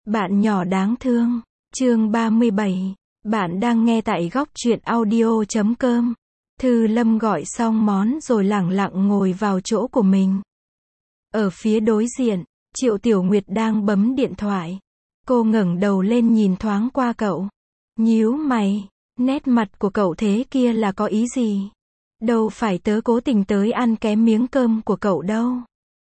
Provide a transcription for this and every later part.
Bạn nhỏ đáng thương. Chương 37. Bạn đang nghe tại góc truyện audio.com. Thư Lâm gọi xong món rồi lẳng lặng ngồi vào chỗ của mình. Ở phía đối diện, Triệu Tiểu Nguyệt đang bấm điện thoại. Cô ngẩng đầu lên nhìn thoáng qua cậu. Nhíu mày, nét mặt của cậu thế kia là có ý gì? Đâu phải tớ cố tình tới ăn cái miếng cơm của cậu đâu.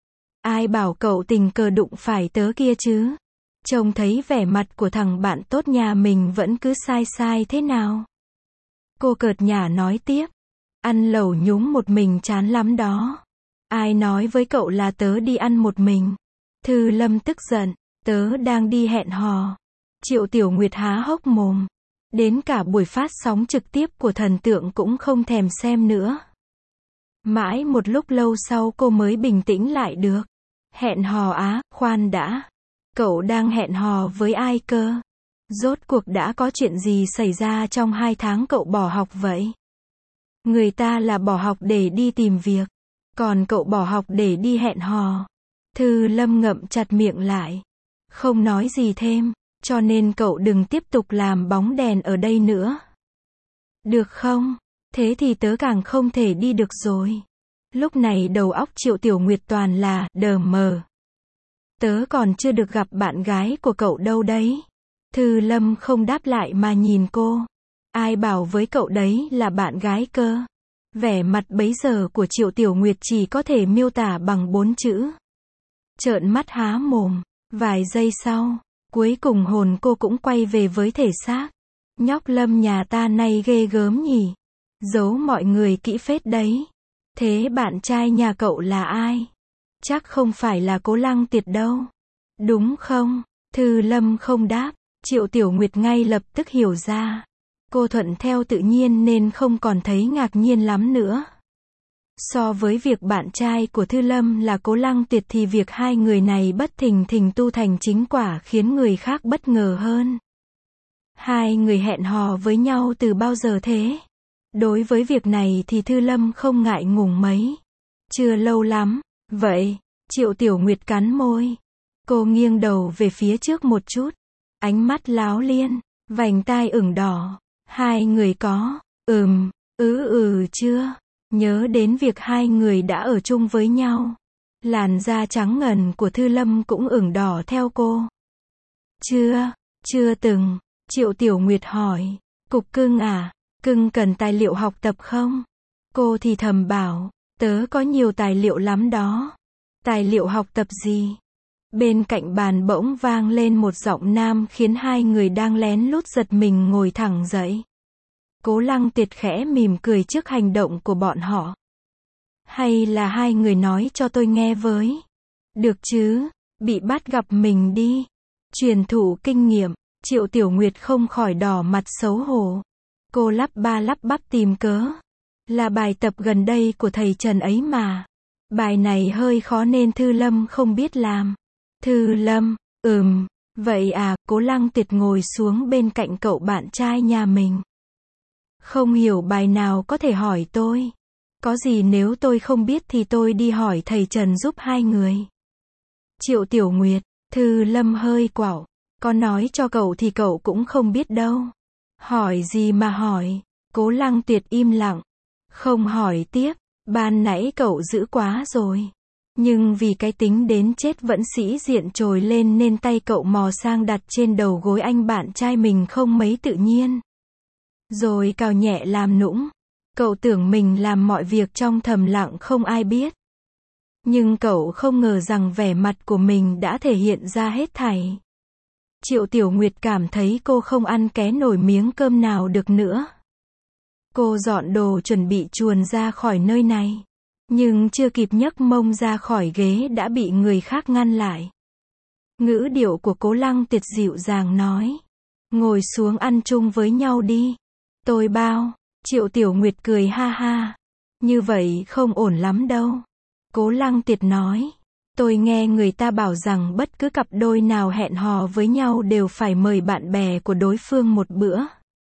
Ai bảo cậu tình cờ đụng phải tớ kia chứ? Trông thấy vẻ mặt của thằng bạn tốt nhà mình vẫn cứ sai sai thế nào? Cô cợt nhả nói tiếp. Ăn lẩu nhúng một mình chán lắm đó. Ai nói với cậu là tớ đi ăn một mình? Thư Lâm tức giận. Tớ đang đi hẹn hò. Triệu Tiểu Nguyệt há hốc mồm. Đến cả buổi phát sóng trực tiếp của thần tượng cũng không thèm xem nữa. Mãi một lúc lâu sau cô mới bình tĩnh lại được. Hẹn hò á, khoan đã. Cậu đang hẹn hò với ai cơ? Rốt cuộc đã có chuyện gì xảy ra trong 2 tháng cậu bỏ học vậy? Người ta là bỏ học để đi tìm việc. Còn cậu bỏ học để đi hẹn hò. Thư Lâm ngậm chặt miệng lại. Không nói gì thêm. Cho nên cậu đừng tiếp tục làm bóng đèn ở đây nữa. Được không? Thế thì tớ càng không thể đi được rồi. Lúc này đầu óc Triệu Tiểu Nguyệt toàn là đờ mờ. Tớ còn chưa được gặp bạn gái của cậu đâu đấy. Thư Lâm không đáp lại mà nhìn cô. Ai bảo với cậu đấy là bạn gái cơ? Vẻ mặt bấy giờ của Triệu Tiểu Nguyệt chỉ có thể miêu tả bằng 4 chữ. Trợn mắt há mồm. Vài giây sau, cuối cùng hồn cô cũng quay về với thể xác. Nhóc Lâm nhà ta nay ghê gớm nhỉ. Giấu mọi người kỹ phết đấy. Thế bạn trai nhà cậu là ai? Chắc không phải là Cố Lăng Tiệt đâu. Đúng không? Thư Lâm không đáp. Triệu Tiểu Nguyệt ngay lập tức hiểu ra. Cô thuận theo tự nhiên nên không còn thấy ngạc nhiên lắm nữa. So với việc bạn trai của Thư Lâm là Cố Lăng Tiệt thì việc hai người này bất thình thình tu thành chính quả khiến người khác bất ngờ hơn. Hai người hẹn hò với nhau từ bao giờ thế? Đối với việc này thì Thư Lâm không ngại ngùng mấy. Chưa lâu lắm. Vậy, Triệu Tiểu Nguyệt cắn môi. Cô nghiêng đầu về phía trước một chút. Ánh mắt láo liên, vành tai ửng đỏ. Hai người có, chưa? Nhớ đến việc hai người đã ở chung với nhau. Làn da trắng ngần của Thư Lâm cũng ửng đỏ theo cô. Chưa từng. Triệu Tiểu Nguyệt hỏi. Cục cưng à? Cưng cần tài liệu học tập không? Cô thì thầm bảo. Tớ có nhiều tài liệu lắm đó. Tài liệu học tập gì? Bên cạnh bàn bỗng vang lên một giọng nam khiến hai người đang lén lút giật mình ngồi thẳng dậy. Cố Lăng Tiệt khẽ mỉm cười trước hành động của bọn họ. Hay là hai người nói cho tôi nghe với? Được chứ, bị bắt gặp mình đi. Truyền thụ kinh nghiệm. Triệu Tiểu Nguyệt không khỏi đỏ mặt xấu hổ. Cô lắp ba lắp bắp tìm cớ. Là bài tập gần đây của thầy Trần ấy mà. Bài này hơi khó nên Thư Lâm không biết làm. Thư Lâm, vậy à? Cố Lăng Tiệt ngồi xuống bên cạnh cậu bạn trai nhà mình. Không hiểu bài nào có thể hỏi tôi. Có gì nếu tôi không biết thì tôi đi hỏi thầy Trần giúp hai người. Triệu Tiểu Nguyệt, Thư Lâm hơi quạo. Có nói cho cậu thì cậu cũng không biết đâu. Hỏi gì mà hỏi? Cố Lăng Tiệt im lặng. Không hỏi tiếp. Ban nãy cậu dữ quá rồi. Nhưng vì cái tính đến chết vẫn sĩ diện trồi lên nên tay cậu mò sang đặt trên đầu gối anh bạn trai mình không mấy tự nhiên. Rồi cào nhẹ làm nũng. Cậu tưởng mình làm mọi việc trong thầm lặng không ai biết. Nhưng cậu không ngờ rằng vẻ mặt của mình đã thể hiện ra hết thảy. Triệu Tiểu Nguyệt cảm thấy cô không ăn ké nổi miếng cơm nào được nữa. Cô dọn đồ chuẩn bị chuồn ra khỏi nơi này. Nhưng chưa kịp nhấc mông ra khỏi ghế đã bị người khác ngăn lại. Ngữ điệu của Cố Lăng Tiệt dịu dàng nói. Ngồi xuống ăn chung với nhau đi. Tôi bao. Triệu Tiểu Nguyệt cười ha ha. Như vậy không ổn lắm đâu. Cố Lăng Tiệt nói. Tôi nghe người ta bảo rằng bất cứ cặp đôi nào hẹn hò với nhau đều phải mời bạn bè của đối phương một bữa.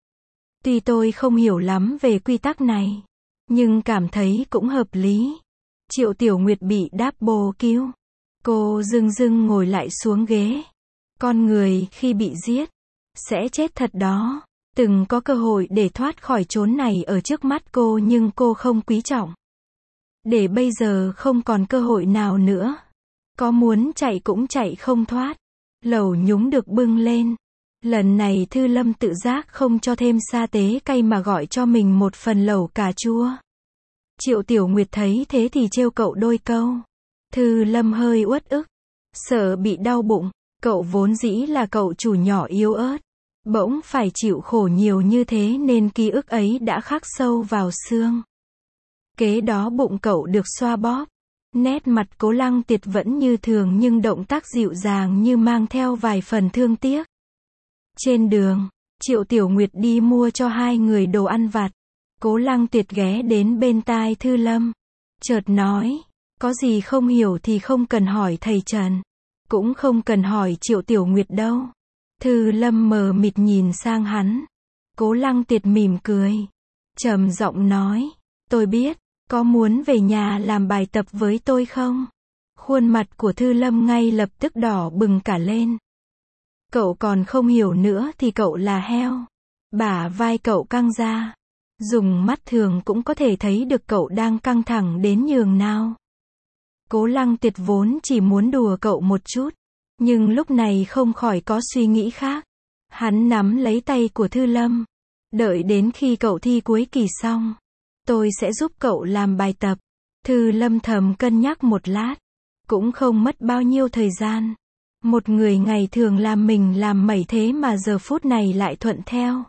Tuy tôi không hiểu lắm về quy tắc này, nhưng cảm thấy cũng hợp lý. Triệu Tiểu Nguyệt bị đáp bồ cứu. Cô dưng dưng ngồi lại xuống ghế. Con người khi bị giết, sẽ chết thật đó. Từng có cơ hội để thoát khỏi chốn này ở trước mắt cô nhưng cô không quý trọng. Để bây giờ không còn cơ hội nào nữa. Có muốn chạy cũng chạy không thoát. Lẩu nhúng được bưng lên. Lần này Thư Lâm tự giác không cho thêm sa tế cay mà gọi cho mình một phần lẩu cà chua. Triệu Tiểu Nguyệt thấy thế thì trêu cậu đôi câu. Thư Lâm hơi uất ức. Sợ bị đau bụng. Cậu vốn dĩ là cậu chủ nhỏ yếu ớt. Bỗng phải chịu khổ nhiều như thế nên ký ức ấy đã khắc sâu vào xương. Kế đó bụng cậu được xoa bóp. Nét mặt Cố Lăng Tiệt vẫn như thường nhưng động tác dịu dàng như mang theo vài phần thương tiếc. Trên đường, Triệu Tiểu Nguyệt đi mua cho hai người đồ ăn vặt. Cố Lăng Tiệt ghé đến bên tai Thư Lâm. Chợt nói, có gì không hiểu thì không cần hỏi thầy Trần. Cũng không cần hỏi Triệu Tiểu Nguyệt đâu. Thư Lâm mờ mịt nhìn sang hắn. Cố Lăng Tiệt mỉm cười. Trầm giọng nói, tôi biết, có muốn về nhà làm bài tập với tôi không? Khuôn mặt của Thư Lâm ngay lập tức đỏ bừng cả lên. Cậu còn không hiểu nữa thì cậu là heo. Bả vai cậu căng ra. Dùng mắt thường cũng có thể thấy được cậu đang căng thẳng đến nhường nào. Cố Lăng Tiệt vốn chỉ muốn đùa cậu một chút. Nhưng lúc này không khỏi có suy nghĩ khác. Hắn nắm lấy tay của Thư Lâm. Đợi đến khi cậu thi cuối kỳ xong, tôi sẽ giúp cậu làm bài tập. Thư Lâm thầm cân nhắc một lát. Cũng không mất bao nhiêu thời gian. Một người ngày thường làm mình làm mẩy thế mà giờ phút này lại thuận theo.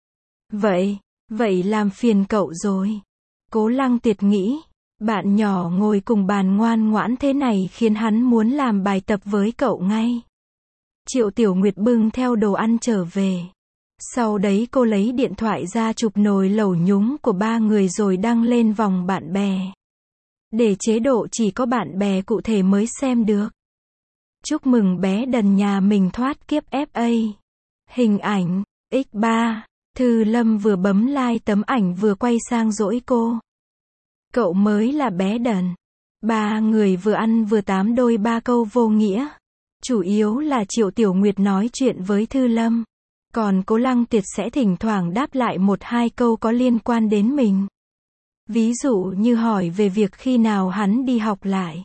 Vậy làm phiền cậu rồi. Cố Lăng Tiệt nghĩ. Bạn nhỏ ngồi cùng bàn ngoan ngoãn thế này khiến hắn muốn làm bài tập với cậu ngay. Triệu Tiểu Nguyệt bưng theo đồ ăn trở về. Sau đấy cô lấy điện thoại ra chụp nồi lẩu nhúng của ba người rồi đăng lên vòng bạn bè. Để chế độ chỉ có bạn bè cụ thể mới xem được. Chúc mừng bé Đần nhà mình thoát kiếp FA. Hình ảnh, X3. Thư Lâm vừa bấm like tấm ảnh vừa quay sang dỗi cô. Cậu mới là bé Đần. Ba người vừa ăn vừa tám đôi ba câu vô nghĩa. Chủ yếu là Triệu Tiểu Nguyệt nói chuyện với Thư Lâm. Còn Cố Lăng Tiệt sẽ thỉnh thoảng đáp lại một hai câu có liên quan đến mình. Ví dụ như hỏi về việc khi nào hắn đi học lại.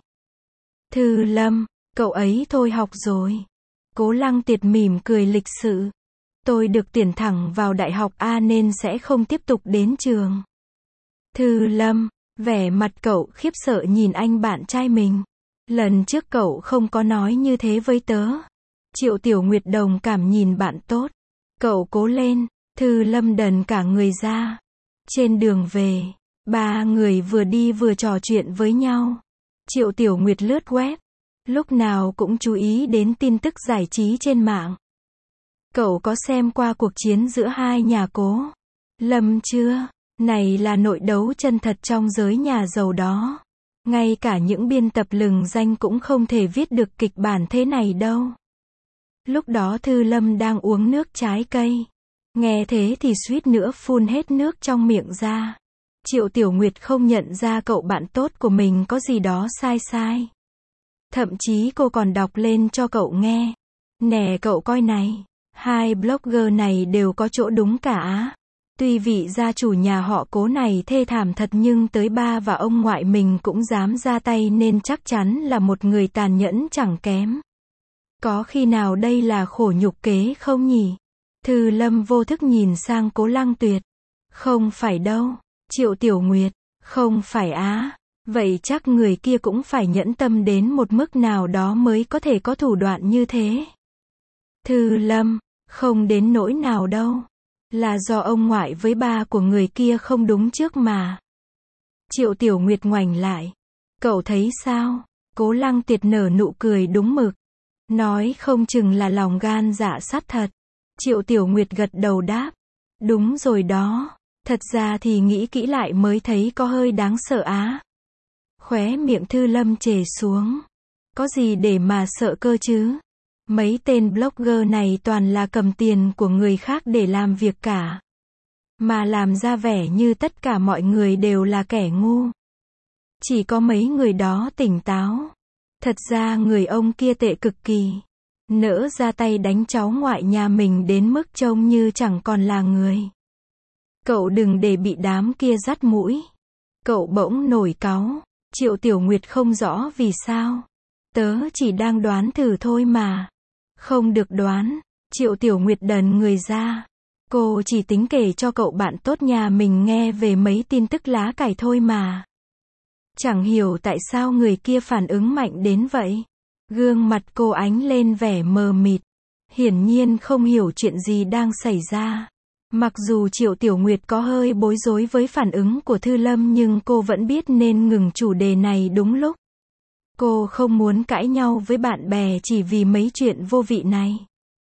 Thư Lâm, cậu ấy thôi học rồi. Cố Lăng Tiệt mỉm cười lịch sự. Tôi được tuyển thẳng vào đại học A nên sẽ không tiếp tục đến trường. Thư Lâm, vẻ mặt cậu khiếp sợ nhìn anh bạn trai mình. Lần trước cậu không có nói như thế với tớ. Triệu Tiểu Nguyệt đồng cảm nhìn bạn tốt. Cậu cố lên. Thư Lâm đần cả người ra. Trên đường về, ba người vừa đi vừa trò chuyện với nhau. Triệu Tiểu Nguyệt lướt web. Lúc nào cũng chú ý đến tin tức giải trí trên mạng. Cậu có xem qua cuộc chiến giữa hai nhà Cố Lâm chưa? Này là nội đấu chân thật trong giới nhà giàu đó. Ngay cả những biên tập lừng danh cũng không thể viết được kịch bản thế này đâu. Lúc đó Thư Lâm đang uống nước trái cây. Nghe thế thì suýt nữa phun hết nước trong miệng ra. Triệu Tiểu Nguyệt không nhận ra cậu bạn tốt của mình có gì đó sai. Thậm chí cô còn đọc lên cho cậu nghe. Nè cậu coi này. Hai blogger này đều có chỗ đúng cả. Tuy vị gia chủ nhà họ Cố này thê thảm thật nhưng tới ba và ông ngoại mình cũng dám ra tay nên chắc chắn là một người tàn nhẫn chẳng kém. Có khi nào đây là khổ nhục kế không nhỉ? Thư Lâm vô thức nhìn sang Cố Lăng Tuyệt. Không phải đâu. Triệu Tiểu Nguyệt. Không phải á. Vậy chắc người kia cũng phải nhẫn tâm đến một mức nào đó mới có thể có thủ đoạn như thế. Thư Lâm. Không đến nỗi nào đâu. Là do ông ngoại với ba của người kia không đúng trước mà. Triệu Tiểu Nguyệt ngoảnh lại. Cậu thấy sao? Cố Lăng Tiệt nở nụ cười đúng mực. Nói không chừng là lòng gan dạ sắt thật. Triệu Tiểu Nguyệt gật đầu đáp. Đúng rồi đó. Thật ra thì nghĩ kỹ lại mới thấy có hơi đáng sợ á. Khóe miệng Thư Lâm trề xuống. Có gì để mà sợ cơ chứ? Mấy tên blogger này toàn là cầm tiền của người khác để làm việc cả. Mà làm ra vẻ như tất cả mọi người đều là kẻ ngu. Chỉ có mấy người đó tỉnh táo. Thật ra người ông kia tệ cực kỳ. nỡ ra tay đánh cháu ngoại nhà mình đến mức trông như chẳng còn là người. Cậu đừng để bị đám kia dắt mũi. Cậu bỗng nổi cáu. Triệu Tiểu Nguyệt không rõ vì sao. Tớ chỉ đang đoán thử thôi mà. Không được đoán. Triệu Tiểu Nguyệt đần người ra. Cô chỉ tính kể cho cậu bạn tốt nhà mình nghe về mấy tin tức lá cải thôi mà. Chẳng hiểu tại sao người kia phản ứng mạnh đến vậy. Gương mặt cô ánh lên vẻ mờ mịt. Hiển nhiên không hiểu chuyện gì đang xảy ra. Mặc dù Triệu Tiểu Nguyệt có hơi bối rối với phản ứng của Thư Lâm nhưng cô vẫn biết nên ngừng chủ đề này đúng lúc. Cô không muốn cãi nhau với bạn bè chỉ vì mấy chuyện vô vị này.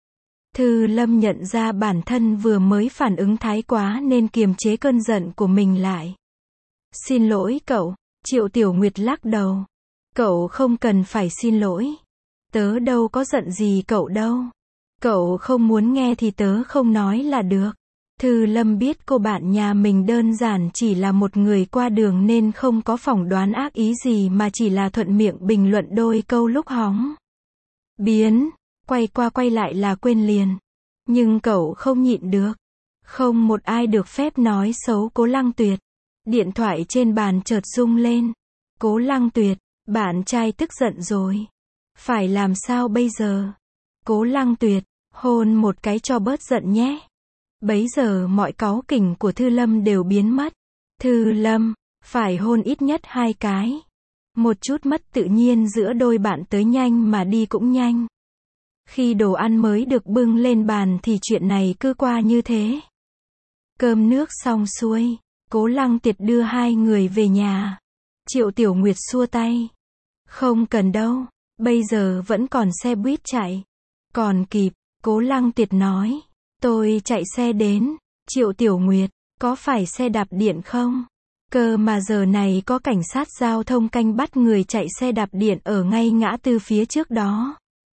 Thư Lâm nhận ra bản thân vừa mới phản ứng thái quá nên kiềm chế cơn giận của mình lại. Xin lỗi cậu, Triệu Tiểu Nguyệt lắc đầu. Cậu không cần phải xin lỗi. Tớ đâu có giận gì cậu đâu. Cậu không muốn nghe thì tớ không nói là được. Thư Lâm biết cô bạn nhà mình đơn giản chỉ là một người qua đường nên không có phỏng đoán ác ý gì mà chỉ là thuận miệng bình luận đôi câu lúc hóng. Biến, quay qua quay lại là quên liền. Nhưng cậu không nhịn được. Không một ai được phép nói xấu Cố Lăng Tuyệt. Điện thoại trên bàn chợt rung lên. Cố Lăng Tuyệt, bạn trai tức giận rồi. Phải làm sao bây giờ? Cố Lăng Tuyệt, hôn một cái cho bớt giận nhé. Bấy giờ mọi cáu kỉnh của Thư Lâm đều biến mất. Thư Lâm, phải hôn ít nhất 2 cái. Một chút mất tự nhiên giữa đôi bạn tới nhanh mà đi cũng nhanh. Khi đồ ăn mới được bưng lên bàn thì chuyện này cứ qua như thế. Cơm nước xong xuôi, Cố Lăng Tuyệt đưa hai người về nhà. Triệu Tiểu Nguyệt xua tay. Không cần đâu, bây giờ vẫn còn xe buýt chạy. Còn kịp, Cố Lăng Tuyệt nói. Tôi chạy xe đến. Triệu Tiểu Nguyệt, có phải xe đạp điện không? Cơ mà giờ này có cảnh sát giao thông canh bắt người chạy xe đạp điện ở ngay ngã tư phía trước đó.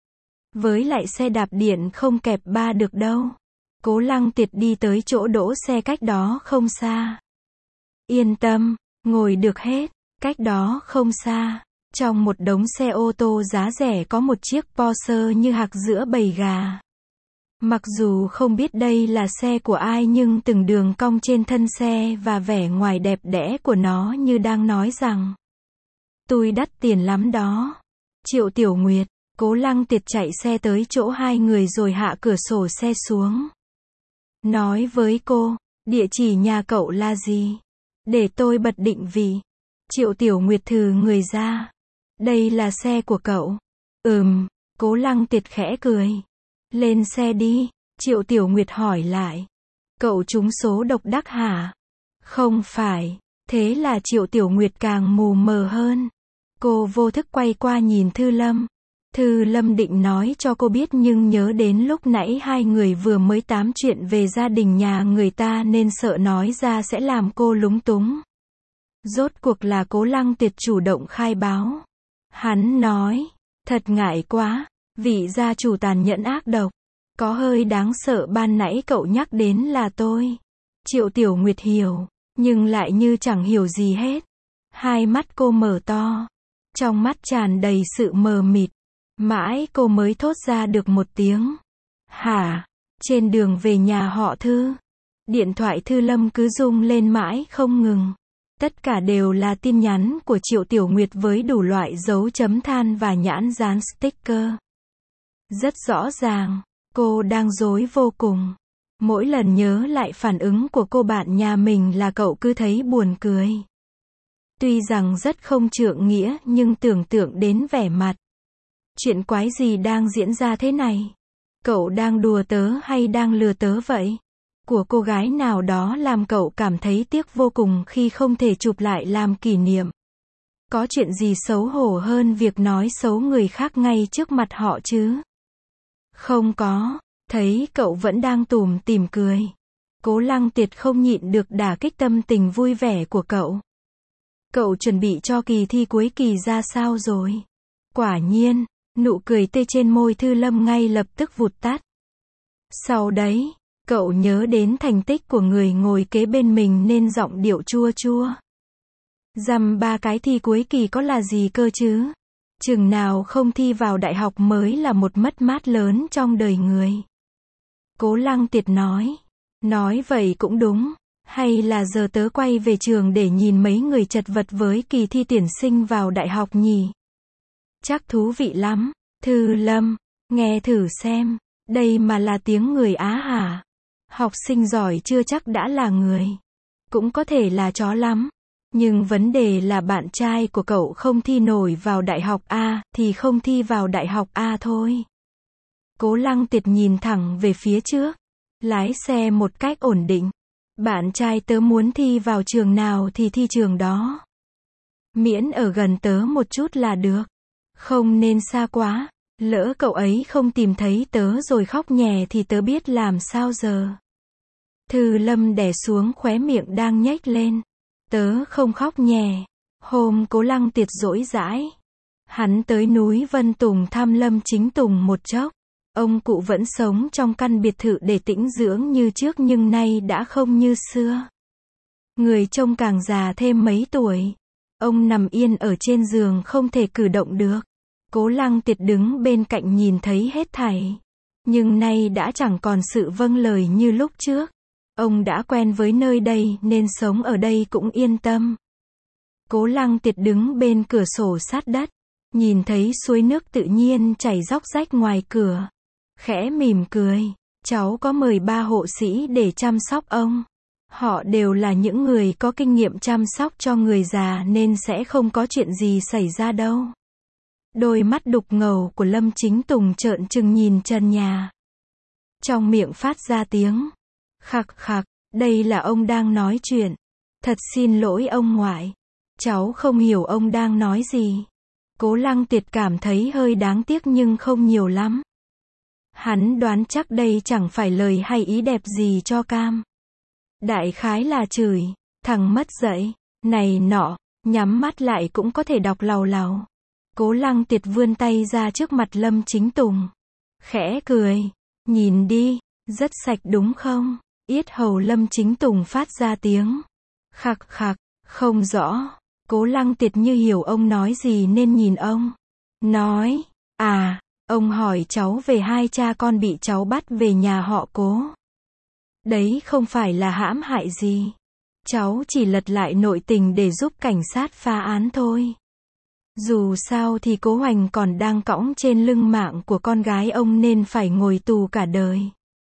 Với lại xe đạp điện không kẹp ba được đâu. Cố Lăng Tuyệt đi tới chỗ đỗ xe cách đó không xa. Yên tâm, ngồi được hết, cách đó không xa. Trong một đống xe ô tô giá rẻ có một chiếc Porsche như hạc giữa bầy gà. Mặc dù không biết đây là xe của ai nhưng từng đường cong trên thân xe và vẻ ngoài đẹp đẽ của nó như đang nói rằng tôi đắt tiền lắm đó. Triệu Tiểu Nguyệt, Cố Lăng Tuyệt chạy xe tới chỗ hai người rồi hạ cửa sổ xe xuống. Nói với cô, địa chỉ nhà cậu là gì? Để tôi bật định vị. Triệu Tiểu Nguyệt thừ người ra. Đây là xe của cậu. Cố Lăng Tuyệt khẽ cười. Lên xe đi, Triệu Tiểu Nguyệt hỏi lại. Cậu trúng số độc đắc hả? Không phải. Thế là Triệu Tiểu Nguyệt càng mù mờ hơn. Cô vô thức quay qua nhìn Thư Lâm. Thư Lâm định nói cho cô biết nhưng nhớ đến lúc nãy hai người vừa mới tám chuyện về gia đình nhà người ta nên sợ nói ra sẽ làm cô lúng túng. Rốt cuộc là Cố Lăng Tuyệt chủ động khai báo. Hắn nói, thật ngại quá, vị gia chủ tàn nhẫn ác độc. Có hơi đáng sợ ban nãy cậu nhắc đến là tôi. Triệu Tiểu Nguyệt hiểu, nhưng lại như chẳng hiểu gì hết. Hai mắt cô mở to. Trong mắt tràn đầy sự mờ mịt. Mãi cô mới thốt ra được một tiếng. Hả? Trên đường về nhà họ Thư. Điện thoại Thư Lâm cứ rung lên mãi không ngừng. Tất cả đều là tin nhắn của Triệu Tiểu Nguyệt với đủ loại dấu chấm than và nhãn dán sticker. Rất rõ ràng, cô đang rối vô cùng. Mỗi lần nhớ lại phản ứng của cô bạn nhà mình là cậu cứ thấy buồn cười. Tuy rằng rất không trượng nghĩa nhưng tưởng tượng đến vẻ mặt. Chuyện quái gì đang diễn ra thế này? Cậu đang đùa tớ hay đang lừa tớ vậy? Của cô gái nào đó làm cậu cảm thấy tiếc vô cùng khi không thể chụp lại làm kỷ niệm. Có chuyện gì xấu hổ hơn việc nói xấu người khác ngay trước mặt họ chứ? Không có, thấy cậu vẫn đang tủm tỉm cười. Cố Lăng Tuyệt không nhịn được đả kích tâm tình vui vẻ của cậu. Cậu chuẩn bị cho kỳ thi cuối kỳ ra sao rồi? Quả nhiên, nụ cười tươi trên môi Thư Lâm ngay lập tức vụt tắt. Sau đấy, cậu nhớ đến thành tích của người ngồi kế bên mình nên giọng điệu chua chua. Dăm ba cái thi cuối kỳ có là gì cơ chứ? Chừng nào không thi vào đại học mới là một mất mát lớn trong đời người. Cố Lăng Tiệt nói vậy cũng đúng, hay là giờ tớ quay về trường để nhìn mấy người chật vật với kỳ thi tuyển sinh vào đại học nhỉ? Chắc thú vị lắm. Thư Lâm, nghe thử xem, đây mà là tiếng người Á hả? Học sinh giỏi chưa chắc đã là người. Cũng có thể là chó lắm. Nhưng vấn đề là bạn trai của cậu không thi nổi vào đại học A, thì không thi vào đại học A thôi. Cố Lăng Tiệt nhìn thẳng về phía trước, lái xe một cách ổn định. Bạn trai tớ muốn thi vào trường nào thì thi trường đó. Miễn ở gần tớ một chút là được. Không nên xa quá, lỡ cậu ấy không tìm thấy tớ rồi khóc nhè thì tớ biết làm sao giờ. Thư Lâm đè xuống khóe miệng đang nhếch lên. Tớ không khóc nhè. Hôm Cố Lăng Tiệt rỗi rãi, hắn tới núi Vân Tùng thăm Lâm Chính Tùng một chốc. Ông cụ vẫn sống trong căn biệt thự để tĩnh dưỡng như trước nhưng nay đã không như xưa. Người trông càng già thêm mấy tuổi. Ông nằm yên ở trên giường không thể cử động được. Cố Lăng Tiệt đứng bên cạnh nhìn thấy hết thảy. Nhưng nay đã chẳng còn sự vâng lời như lúc trước. Ông đã quen với nơi đây nên sống ở đây cũng yên tâm. Cố Lăng Tiệt đứng bên cửa sổ sát đất, nhìn thấy suối nước tự nhiên chảy róc rách ngoài cửa. Khẽ mỉm cười, cháu có mời 3 hộ sĩ để chăm sóc ông. Họ đều là những người có kinh nghiệm chăm sóc cho người già nên sẽ không có chuyện gì xảy ra đâu. Đôi mắt đục ngầu của Lâm Chính Tùng trợn trừng nhìn trần nhà. Trong miệng phát ra tiếng khặc khặc, đây là ông đang nói chuyện. Thật xin lỗi ông ngoại. Cháu không hiểu ông đang nói gì. Cố Lăng Tiệt cảm thấy hơi đáng tiếc nhưng không nhiều lắm. Hắn đoán chắc đây chẳng phải lời hay ý đẹp gì cho Cam. Đại khái là chửi, thằng mất dạy, này nọ, nhắm mắt lại cũng có thể đọc làu làu. Cố Lăng Tiệt vươn tay ra trước mặt Lâm Chính Tùng. Khẽ cười, nhìn đi, rất sạch đúng không? Yết hầu Lâm Chính Tùng phát ra tiếng khặc khặc, không rõ. Cố Lăng Tiệt như hiểu ông nói gì nên nhìn ông. Nói, à, ông hỏi cháu về 2 cha con bị cháu bắt về nhà họ Cố. Đấy không phải là hãm hại gì. Cháu chỉ lật lại nội tình để giúp cảnh sát phá án thôi. Dù sao thì Cố Hoành còn đang cõng trên lưng mạng của con gái ông nên phải ngồi tù cả đời.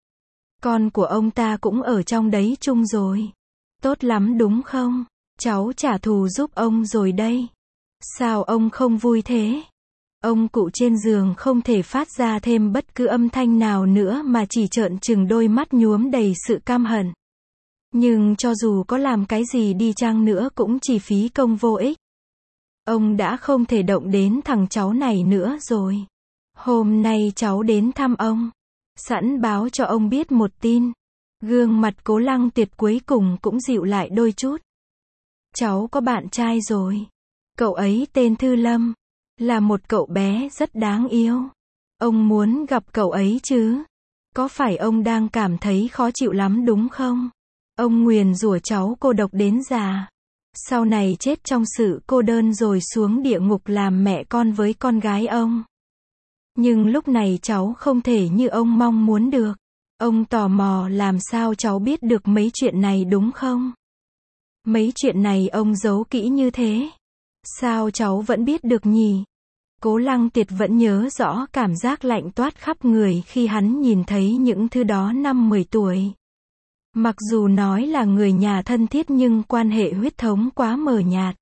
Con của ông ta cũng ở trong đấy chung rồi. Tốt lắm đúng không? Cháu trả thù giúp ông rồi đây. Sao ông không vui thế? Ông cụ trên giường không thể phát ra thêm bất cứ âm thanh nào nữa mà chỉ trợn trừng đôi mắt nhuốm đầy sự căm hận. Nhưng cho dù có làm cái gì đi chăng nữa cũng chỉ phí công vô ích. Ông đã không thể động đến thằng cháu này nữa rồi. Hôm nay cháu đến thăm ông. Sẵn báo cho ông biết một tin. Gương mặt Cố Lăng Tiệt cuối cùng cũng dịu lại đôi chút. Cháu có bạn trai rồi. Cậu ấy tên Thư Lâm. Là một cậu bé rất đáng yêu. Ông muốn gặp cậu ấy chứ? Có phải ông đang cảm thấy khó chịu lắm đúng không? Ông nguyền rủa cháu cô độc đến già. Sau này chết trong sự cô đơn rồi xuống địa ngục làm mẹ con với con gái ông. Nhưng lúc này cháu không thể như ông mong muốn được. Ông tò mò làm sao cháu biết được mấy chuyện này đúng không? Mấy chuyện này ông giấu kỹ như thế. Sao cháu vẫn biết được nhỉ? Cố Lăng Tiệt vẫn nhớ rõ cảm giác lạnh toát khắp người khi hắn nhìn thấy những thứ đó năm 10 tuổi. Mặc dù nói là người nhà thân thiết nhưng quan hệ huyết thống quá mờ nhạt.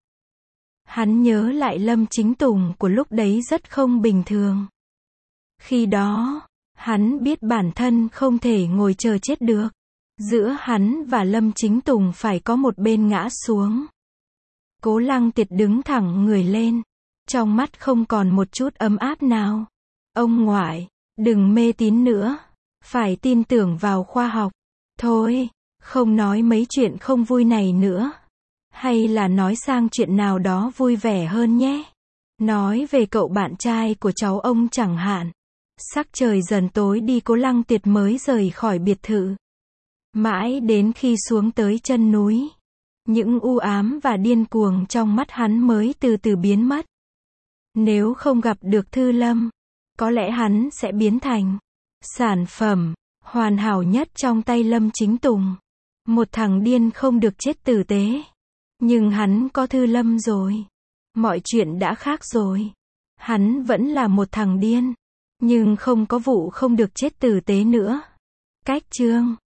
Hắn nhớ lại Lâm Chính Tùng của lúc đấy rất không bình thường. Khi đó, hắn biết bản thân không thể ngồi chờ chết được. Giữa hắn và Lâm Chính Tùng phải có một bên ngã xuống. Cố Lăng Tiệt đứng thẳng người lên. Trong mắt không còn một chút ấm áp nào. Ông ngoại, đừng mê tín nữa. Phải tin tưởng vào khoa học. Thôi, không nói mấy chuyện không vui này nữa. Hay là nói sang chuyện nào đó vui vẻ hơn nhé. Nói về cậu bạn trai của cháu ông chẳng hạn. Sắc trời dần tối đi Cố Lăng Tiệt mới rời khỏi biệt thự. Mãi đến khi xuống tới chân núi. Những u ám và điên cuồng trong mắt hắn mới từ từ biến mất. Nếu không gặp được Thư Lâm, có lẽ hắn sẽ biến thành sản phẩm hoàn hảo nhất trong tay Lâm Chính Tùng. Một thằng điên không được chết tử tế. Nhưng hắn có Thư Lâm rồi. Mọi chuyện đã khác rồi. Hắn vẫn là một thằng điên. Nhưng không có vụ không được chết tử tế nữa. Cách chương